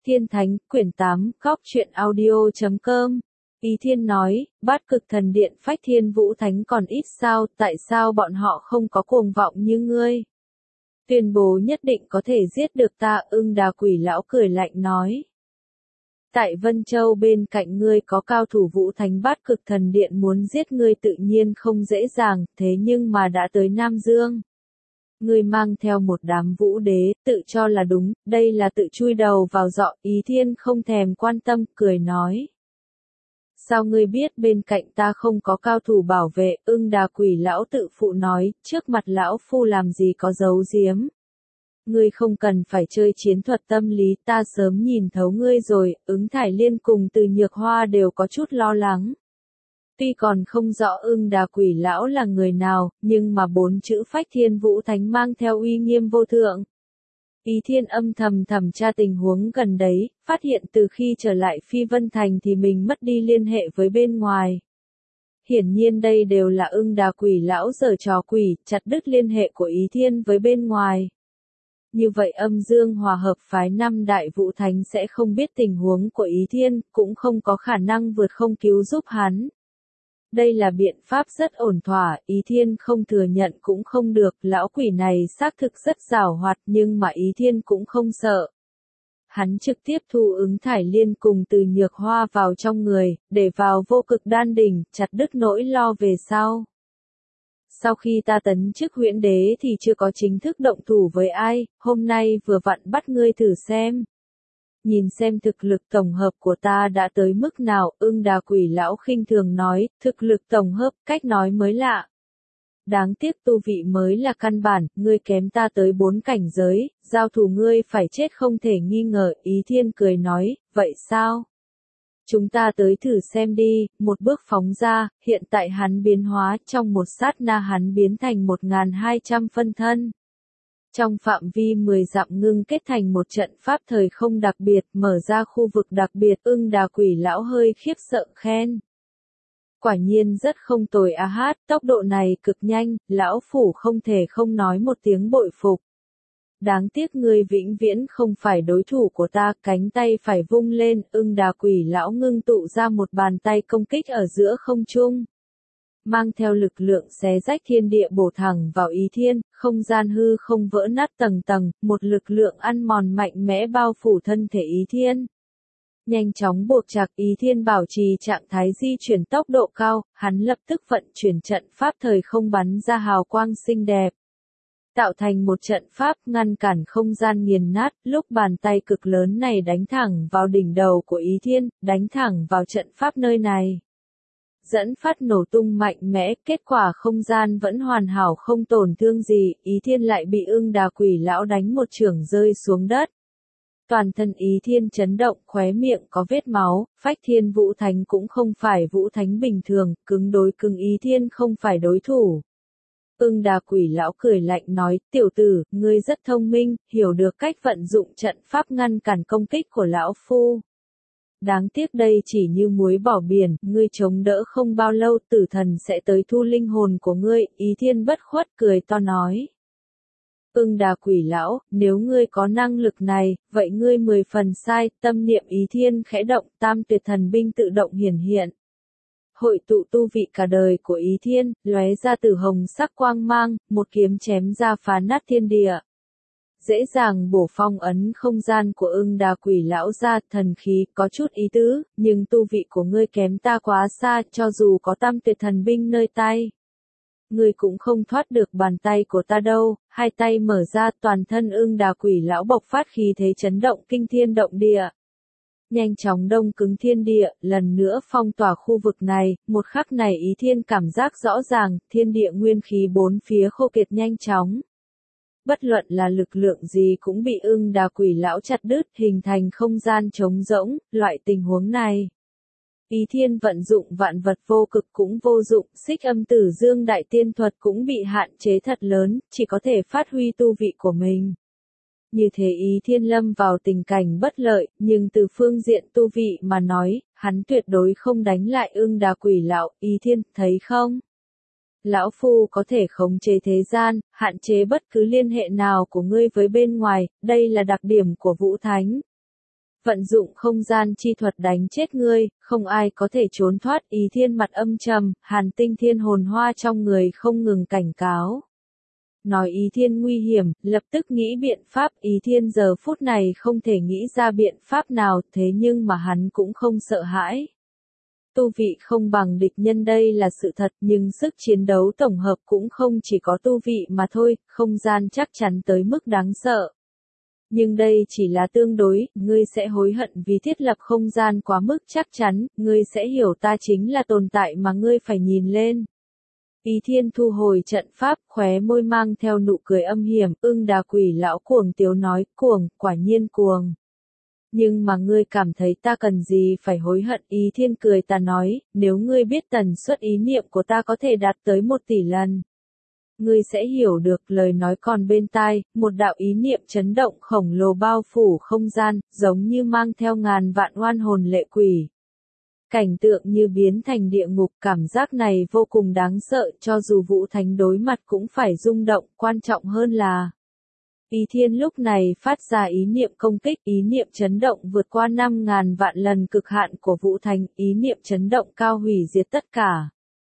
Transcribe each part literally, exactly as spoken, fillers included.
Thiên Thánh, quyển tám, góc truyện audio chấm com. Ý Thiên nói, Bát Cực Thần Điện Phách Thiên Vũ Thánh còn ít sao, tại sao bọn họ không có cuồng vọng như ngươi? Tuyên bố nhất định có thể giết được ta, Ưng Đà Quỷ lão cười lạnh nói. Tại Vân Châu bên cạnh ngươi có cao thủ Vũ Thánh Bát Cực Thần Điện muốn giết ngươi tự nhiên không dễ dàng, thế nhưng mà đã tới Nam Dương. Ngươi mang theo một đám vũ đế, tự cho là đúng, đây là tự chui đầu vào dọ, Ý Thiên không thèm quan tâm, cười nói. Sao ngươi biết bên cạnh ta không có cao thủ bảo vệ, Ưng Đà Quỷ lão tự phụ nói, trước mặt lão phu làm gì có giấu giếm. Ngươi không cần phải chơi chiến thuật tâm lý, ta sớm nhìn thấu ngươi rồi, Ứng Thải Liên cùng Từ Nhược Hoa đều có chút lo lắng. Tuy còn không rõ Ưng Đà Quỷ lão là người nào, nhưng mà bốn chữ Phách Thiên Vũ Thánh mang theo uy nghiêm vô thượng. Ý Thiên âm thầm thẩm tra tình huống gần đấy, phát hiện từ khi trở lại Phi Vân Thành thì mình mất đi liên hệ với bên ngoài. Hiển nhiên đây đều là Ưng Đà Quỷ lão giở trò quỷ, chặt đứt liên hệ của Ý Thiên với bên ngoài. Như vậy Âm Dương Hòa Hợp phái năm đại vũ thánh sẽ không biết tình huống của Ý Thiên, cũng không có khả năng vượt không cứu giúp hắn. Đây là biện pháp rất ổn thỏa, Ý Thiên không thừa nhận cũng không được, lão quỷ này xác thực rất giàu hoạt nhưng mà Ý Thiên cũng không sợ. Hắn trực tiếp thu Ứng Thải Liên cùng Từ Nhược Hoa vào trong người, để vào Vô Cực Đan đỉnh, chặt đứt nỗi lo về sau. Sau khi ta tấn chức huyễn đế thì chưa có chính thức động thủ với ai, hôm nay vừa vặn bắt ngươi thử xem. Nhìn xem thực lực tổng hợp của ta đã tới mức nào, Ưng Đà Quỷ lão khinh thường nói, thực lực tổng hợp, cách nói mới lạ. Đáng tiếc tu vị mới là căn bản, ngươi kém ta tới bốn cảnh giới, giao thủ ngươi phải chết không thể nghi ngờ, Ý Thiên cười nói, vậy sao? Chúng ta tới thử xem đi, một bước phóng ra, hiện tại hắn biến hóa, trong một sát na hắn biến thành một nghìn hai trăm phân thân. Trong phạm vi mười dặm ngưng kết thành một trận pháp thời không đặc biệt, mở ra khu vực đặc biệt, Ưng Đà Quỷ lão hơi khiếp sợ khen. Quả nhiên rất không tồi a hát, tốc độ này cực nhanh, lão phủ không thể không nói một tiếng bội phục. Đáng tiếc ngươi vĩnh viễn không phải đối thủ của ta, cánh tay phải vung lên, Ưng Đà Quỷ lão ngưng tụ ra một bàn tay công kích ở giữa không trung. Mang theo lực lượng xé rách thiên địa bổ thẳng vào Ý Thiên, không gian hư không vỡ nát tầng tầng, một lực lượng ăn mòn mạnh mẽ bao phủ thân thể Ý Thiên. Nhanh chóng buộc chặt Ý Thiên bảo trì trạng thái di chuyển tốc độ cao, hắn lập tức vận chuyển trận pháp thời không bắn ra hào quang xinh đẹp. Tạo thành một trận pháp ngăn cản không gian nghiền nát, lúc bàn tay cực lớn này đánh thẳng vào đỉnh đầu của Ý Thiên, đánh thẳng vào trận pháp nơi này. Dẫn phát nổ tung mạnh mẽ, kết quả không gian vẫn hoàn hảo không tổn thương gì, Ý Thiên lại bị Ưng Đà Quỷ lão đánh một chưởng rơi xuống đất. Toàn thân Ý Thiên chấn động, khóe miệng có vết máu, Phách Thiên Vũ Thánh cũng không phải Vũ Thánh bình thường, cứng đối cứng Ý Thiên không phải đối thủ. Ưng Đà Quỷ lão cười lạnh nói, tiểu tử, ngươi rất thông minh, hiểu được cách vận dụng trận pháp ngăn cản công kích của lão phu. Đáng tiếc đây chỉ như muối bỏ biển, ngươi chống đỡ không bao lâu tử thần sẽ tới thu linh hồn của ngươi, Ý Thiên bất khuất cười to nói. Ưng Đà Quỷ lão, nếu ngươi có năng lực này, vậy ngươi mười phần sai, tâm niệm Ý Thiên khẽ động, tam tuyệt thần binh tự động hiển hiện. Hội tụ tu vị cả đời của Ý Thiên, lóe ra từ hồng sắc quang mang, một kiếm chém ra phá nát thiên địa. Dễ dàng bổ phong ấn không gian của Ưng Đà Quỷ lão ra, thần khí có chút ý tứ, nhưng tu vị của ngươi kém ta quá xa, cho dù có tam tuyệt thần binh nơi tay. Ngươi cũng không thoát được bàn tay của ta đâu, hai tay mở ra toàn thân Ưng Đà Quỷ lão bộc phát khí thế chấn động kinh thiên động địa. Nhanh chóng đông cứng thiên địa, lần nữa phong tỏa khu vực này, một khắc này Ý Thiên cảm giác rõ ràng, thiên địa nguyên khí bốn phía khô kiệt nhanh chóng. Bất luận là lực lượng gì cũng bị Ưng Đà Quỷ lão chặt đứt, hình thành không gian trống rỗng, loại tình huống này. Ý Thiên vận dụng vạn vật vô cực cũng vô dụng, xích âm tử dương đại tiên thuật cũng bị hạn chế thật lớn, chỉ có thể phát huy tu vị của mình. Như thế Ý Thiên lâm vào tình cảnh bất lợi, nhưng từ phương diện tu vị mà nói, hắn tuyệt đối không đánh lại Ưng Đà Quỷ lão, Ý Thiên, thấy không? Lão phu có thể khống chế thế gian, hạn chế bất cứ liên hệ nào của ngươi với bên ngoài, đây là đặc điểm của Vũ Thánh. Vận dụng không gian chi thuật đánh chết ngươi, không ai có thể trốn thoát. Ý Thiên mặt âm trầm, Hàn Tinh Thiên hồn hoa trong người không ngừng cảnh cáo. Nói Ý Thiên nguy hiểm, lập tức nghĩ biện pháp. Ý Thiên giờ phút này không thể nghĩ ra biện pháp nào, thế nhưng mà hắn cũng không sợ hãi. Tu vị không bằng địch nhân đây là sự thật, nhưng sức chiến đấu tổng hợp cũng không chỉ có tu vị mà thôi, không gian chắc chắn tới mức đáng sợ. Nhưng đây chỉ là tương đối, ngươi sẽ hối hận vì thiết lập không gian quá mức chắc chắn, ngươi sẽ hiểu ta chính là tồn tại mà ngươi phải nhìn lên. Ý Thiên thu hồi trận pháp, khóe môi mang theo nụ cười âm hiểm, Ưng Đà Quỷ lão cuồng tiếu nói, cuồng, quả nhiên cuồng. Nhưng mà ngươi cảm thấy ta cần gì phải hối hận. Ý Thiên cười ta nói, nếu ngươi biết tần suất ý niệm của ta có thể đạt tới một tỷ lần. Ngươi sẽ hiểu được. Lời nói còn bên tai, một đạo ý niệm chấn động khổng lồ bao phủ không gian, giống như mang theo ngàn vạn oan hồn lệ quỷ. Cảnh tượng như biến thành địa ngục, cảm giác này vô cùng đáng sợ, cho dù Vũ Thánh đối mặt cũng phải rung động, quan trọng hơn là Ý Thiên lúc này phát ra ý niệm công kích, ý niệm chấn động vượt qua năm ngàn vạn lần cực hạn của Vũ Thánh, ý niệm chấn động cao hủy diệt tất cả.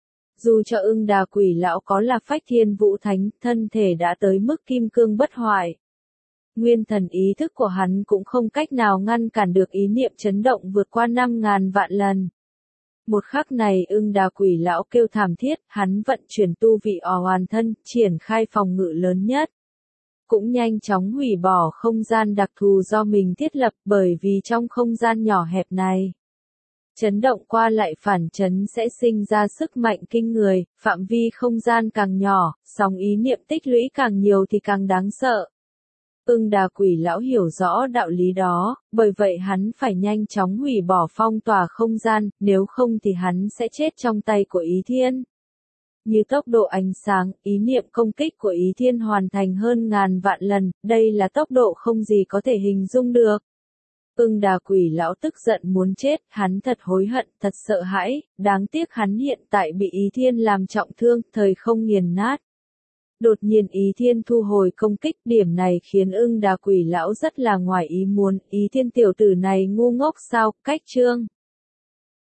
Dù cho Ưng Đà Quỷ lão có là Phách Thiên Vũ Thánh, thân thể đã tới mức kim cương bất hoại. Nguyên thần ý thức của hắn cũng không cách nào ngăn cản được ý niệm chấn động vượt qua năm ngàn vạn lần. Một khắc này Ưng Đà Quỷ lão kêu thảm thiết, hắn vận chuyển tu vị ò hoàn thân, triển khai phòng ngự lớn nhất. Cũng nhanh chóng hủy bỏ không gian đặc thù do mình thiết lập, bởi vì trong không gian nhỏ hẹp này, chấn động qua lại phản chấn sẽ sinh ra sức mạnh kinh người, phạm vi không gian càng nhỏ, sóng ý niệm tích lũy càng nhiều thì càng đáng sợ. Ưng Đà Quỷ lão hiểu rõ đạo lý đó, bởi vậy hắn phải nhanh chóng hủy bỏ phong tỏa không gian, nếu không thì hắn sẽ chết trong tay của Ý Thiên. Như tốc độ ánh sáng, ý niệm công kích của Ý Thiên hoàn thành hơn ngàn vạn lần, đây là tốc độ không gì có thể hình dung được. Ưng Đà Quỷ lão tức giận muốn chết, hắn thật hối hận, thật sợ hãi, đáng tiếc hắn hiện tại bị Ý Thiên làm trọng thương, thời không nghiền nát. Đột nhiên Ý Thiên thu hồi công kích, điểm này khiến Ưng Đà Quỷ lão rất là ngoài ý muốn, Ý Thiên tiểu tử này ngu ngốc sao, cách chương.